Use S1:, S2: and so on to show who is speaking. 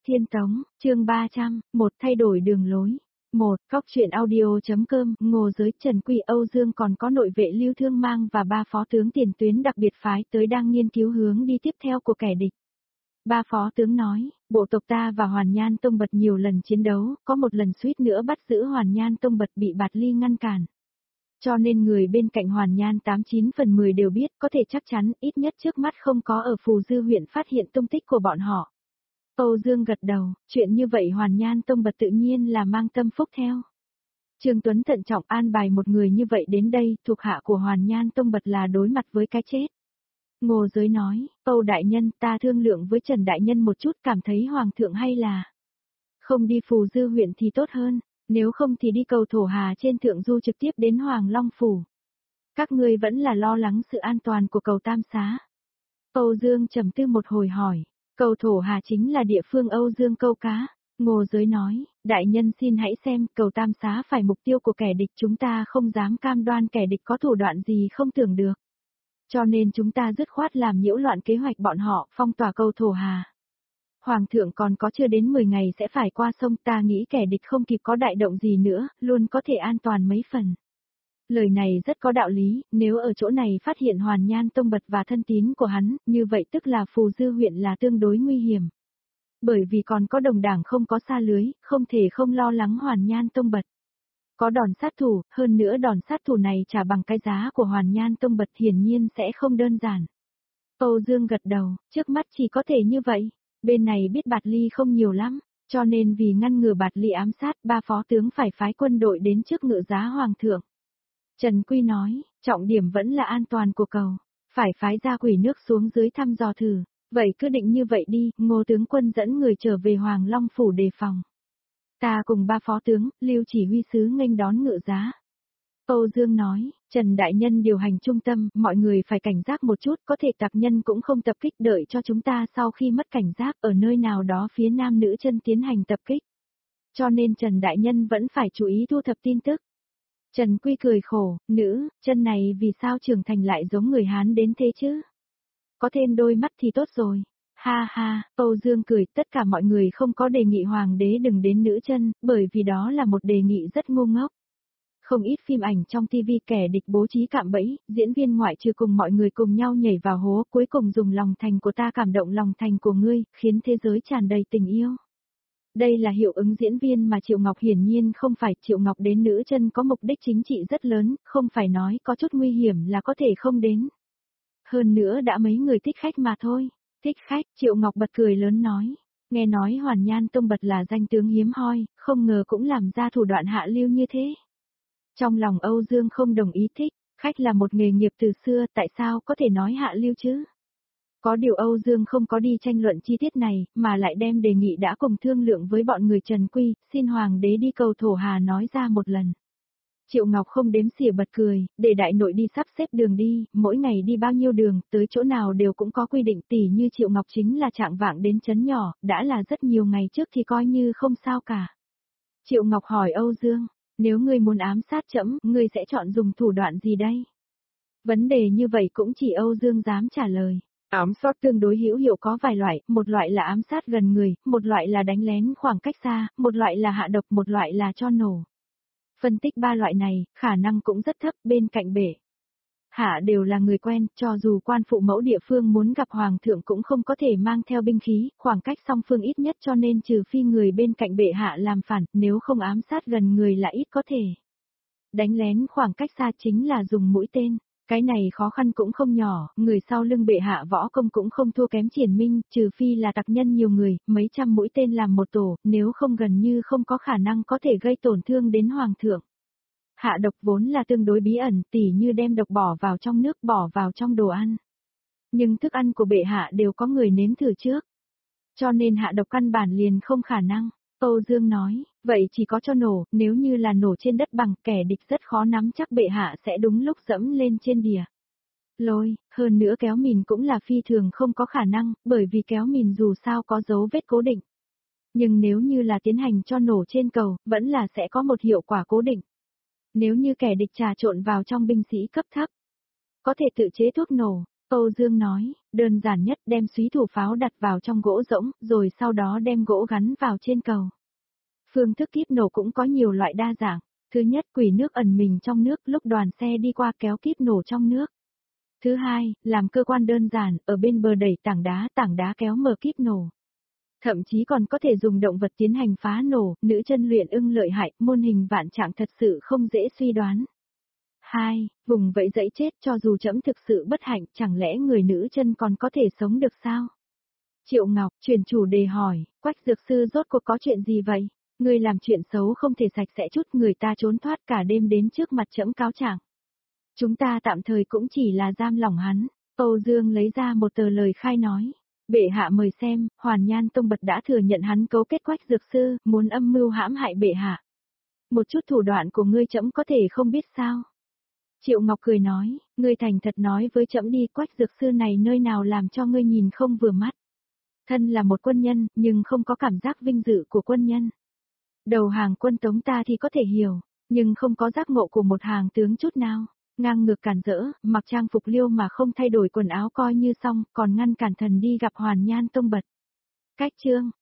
S1: Tiên Tống, chương 300, một thay đổi đường lối. Cóc truyện audio.com, Ngô Giới, Trần Quy, Âu Dương còn có nội vệ Lưu Thương Mang và 3 phó tướng tiền tuyến đặc biệt phái tới đang nghiên cứu hướng đi tiếp theo của kẻ địch. 3 phó tướng nói, bộ tộc ta và Hoàn Nhan Tông Bật nhiều lần chiến đấu, có một lần suýt nữa bắt giữ Hoàn Nhan Tông Bật bị Bạt Ly ngăn cản. Cho nên người bên cạnh Hoàn Nhan 89 phần 10 đều biết, có thể chắc chắn, ít nhất trước mắt không có ở Phù Dư huyện phát hiện tung tích của bọn họ. Âu Dương gật đầu, chuyện như vậy Hoàn Nhan Tông Bật tự nhiên là mang tâm phúc theo. Trương Tuấn thận trọng an bài một người như vậy đến đây, thuộc hạ của Hoàn Nhan Tông Bật là đối mặt với cái chết. Ngô Giới nói, Âu đại nhân, ta thương lượng với Trần đại nhân một chút, cảm thấy Hoàng thượng hay là không đi Phù Dư huyện thì tốt hơn, nếu không thì đi cầu Thổ Hà trên Thượng Du trực tiếp đến Hoàng Long Phủ. Các ngươi vẫn là lo lắng sự an toàn của cầu Tam Xá. Âu Dương trầm tư một hồi hỏi. Cầu Thổ Hà chính là địa phương Âu Dương câu cá. Ngô Giới nói, đại nhân xin hãy xem, cầu Tam Xá phải mục tiêu của kẻ địch, chúng ta không dám cam đoan kẻ địch có thủ đoạn gì không tưởng được. Cho nên chúng ta dứt khoát làm nhiễu loạn kế hoạch bọn họ, phong tỏa cầu Thổ Hà. Hoàng thượng còn có chưa đến 10 ngày sẽ phải qua sông, ta nghĩ kẻ địch không kịp có đại động gì nữa, luôn có thể an toàn mấy phần. Lời này rất có đạo lý, nếu ở chỗ này phát hiện Hoàn Nhan Tông Bật và thân tín của hắn, như vậy tức là Phù Dư huyện là tương đối nguy hiểm. Bởi vì còn có đồng đảng không có xa lưới, không thể không lo lắng Hoàn Nhan Tông Bật. Có đòn sát thủ, hơn nữa đòn sát thủ này trả bằng cái giá của Hoàn Nhan Tông Bật hiển nhiên sẽ không đơn giản. Âu Dương gật đầu, trước mắt chỉ có thể như vậy, bên này biết Bạt Ly không nhiều lắm. Cho nên vì ngăn ngừa Bạt Ly ám sát, 3 phó tướng phải phái quân đội đến trước ngự giá Hoàng thượng. Trần Quy nói, trọng điểm vẫn là an toàn của cầu, phải phái ra quỷ nước xuống dưới thăm dò thử, vậy cứ định như vậy đi, Ngô tướng quân dẫn người trở về Hoàng Long Phủ đề phòng. Ta cùng 3 phó tướng, Lưu chỉ huy sứ nghênh đón ngự giá. Âu Dương nói, Trần đại nhân điều hành trung tâm, mọi người phải cảnh giác một chút, có thể tặc nhân cũng không tập kích, đợi cho chúng ta sau khi mất cảnh giác ở nơi nào đó phía nam nữ chân tiến hành tập kích. Cho nên Trần đại nhân vẫn phải chú ý thu thập tin tức. Trần Quy cười khổ, nữ, chân này vì sao trưởng thành lại giống người Hán đến thế chứ? Có thêm đôi mắt thì tốt rồi. Ha ha, Âu Dương cười, tất cả mọi người không có đề nghị hoàng đế đừng đến nữ chân, bởi vì đó là một đề nghị rất ngu ngốc. Không ít phim ảnh trong TV kẻ địch bố trí cạm bẫy, diễn viên ngoại trừ cùng mọi người cùng nhau nhảy vào hố, cuối cùng dùng lòng thành của ta cảm động lòng thành của ngươi, khiến thế giới tràn đầy tình yêu. Đây là hiệu ứng diễn viên mà Triệu Ngọc hiển nhiên không phải. Triệu Ngọc đến nữ chân có mục đích chính trị rất lớn, không phải nói có chút nguy hiểm là có thể không đến. Hơn nữa đã mấy người thích khách mà thôi. Thích khách, Triệu Ngọc bật cười lớn nói. Nghe nói Hoàn Nhan Tông Bật là danh tướng hiếm hoi, không ngờ cũng làm ra thủ đoạn hạ lưu như thế. Trong lòng Âu Dương không đồng ý. Thích khách là một nghề nghiệp từ xưa, tại sao có thể nói hạ lưu chứ? Có điều Âu Dương không có đi tranh luận chi tiết này, mà lại đem đề nghị đã cùng thương lượng với bọn người Trần Quy, xin Hoàng đế đi cầu Thổ Hà nói ra một lần. Triệu Ngọc không đếm xỉa bật cười, để đại nội đi sắp xếp đường đi, mỗi ngày đi bao nhiêu đường, tới chỗ nào đều cũng có quy định, tỉ như Triệu Ngọc chính là trạng vạng đến trấn nhỏ, đã là rất nhiều ngày trước thì coi như không sao cả. Triệu Ngọc hỏi Âu Dương, nếu ngươi muốn ám sát trẫm, ngươi sẽ chọn dùng thủ đoạn gì đây? Vấn đề như vậy cũng chỉ Âu Dương dám trả lời. Ám sát tương đối hữu hiệu có vài loại, một loại là ám sát gần người, một loại là đánh lén khoảng cách xa, một loại là hạ độc, một loại là cho nổ. Phân tích 3 loại này, khả năng cũng rất thấp. Bên cạnh bệ hạ đều là người quen, cho dù quan phụ mẫu địa phương muốn gặp hoàng thượng cũng không có thể mang theo binh khí, khoảng cách song phương ít nhất, cho nên trừ phi người bên cạnh bệ hạ làm phản, nếu không ám sát gần người là ít có thể. Đánh lén khoảng cách xa chính là dùng mũi tên. Cái này khó khăn cũng không nhỏ, người sau lưng bệ hạ võ công cũng không thua kém Triển Minh, trừ phi là tặc nhân nhiều người, mấy trăm mũi tên làm một tổ, nếu không gần như không có khả năng có thể gây tổn thương đến hoàng thượng. Hạ độc vốn là tương đối bí ẩn, tỉ như đem độc bỏ vào trong nước, bỏ vào trong đồ ăn. Nhưng thức ăn của bệ hạ đều có người nếm thử trước. Cho nên hạ độc căn bản liền không khả năng. Âu Dương nói, vậy chỉ có cho nổ, nếu như là nổ trên đất bằng, kẻ địch rất khó nắm chắc bệ hạ sẽ đúng lúc dẫm lên trên đìa lôi, hơn nữa kéo mìn cũng là phi thường không có khả năng, bởi vì kéo mìn dù sao có dấu vết cố định. Nhưng nếu như là tiến hành cho nổ trên cầu, vẫn là sẽ có một hiệu quả cố định. Nếu như kẻ địch trà trộn vào trong binh sĩ cấp thấp, có thể tự chế thuốc nổ, Âu Dương nói, Đơn giản nhất đem súy thủ pháo đặt vào trong gỗ rỗng, rồi sau đó đem gỗ gắn vào trên cầu. Phương thức kíp nổ cũng có nhiều loại đa dạng. Thứ nhất, quỷ nước ẩn mình trong nước lúc đoàn xe đi qua kéo kíp nổ trong nước. Thứ hai, làm cơ quan đơn giản, ở bên bờ đẩy tảng đá kéo mở kíp nổ. Thậm chí còn có thể dùng động vật tiến hành phá nổ, nữ chân luyện ưng lợi hại, môn hình vạn trạng thật sự không dễ suy đoán. 2. Vùng vẫy dẫy chết cho dù trẫm thực sự bất hạnh, chẳng lẽ người nữ chân còn có thể sống được sao? Triệu Ngọc, chuyển chủ đề hỏi, Quách Dược Sư rốt cuộc có chuyện gì vậy? Người làm chuyện xấu không thể sạch sẽ chút, người ta trốn thoát cả đêm đến trước mặt trẫm cáo trạng. Chúng ta tạm thời cũng chỉ là giam lỏng hắn. Âu Dương lấy ra một tờ lời khai nói. Bệ hạ mời xem, Hoàn Nhan Tông Bật đã thừa nhận hắn cấu kết Quách Dược Sư, muốn âm mưu hãm hại bệ hạ. Một chút thủ đoạn của ngươi trẫm có thể không biết sao? Triệu Ngọc cười nói, ngươi thành thật nói với trẫm đi, Quách Dược Sư này nơi nào làm cho ngươi nhìn không vừa mắt. Thân là một quân nhân, nhưng không có cảm giác vinh dự của quân nhân. Đầu hàng quân Tống ta thì có thể hiểu, nhưng không có giác ngộ của một hàng tướng chút nào. Ngang ngược cản rỡ, mặc trang phục liêu mà không thay đổi quần áo coi như xong, còn ngăn cản thần đi gặp Hoàn Nhan Tông Bật. Cách chương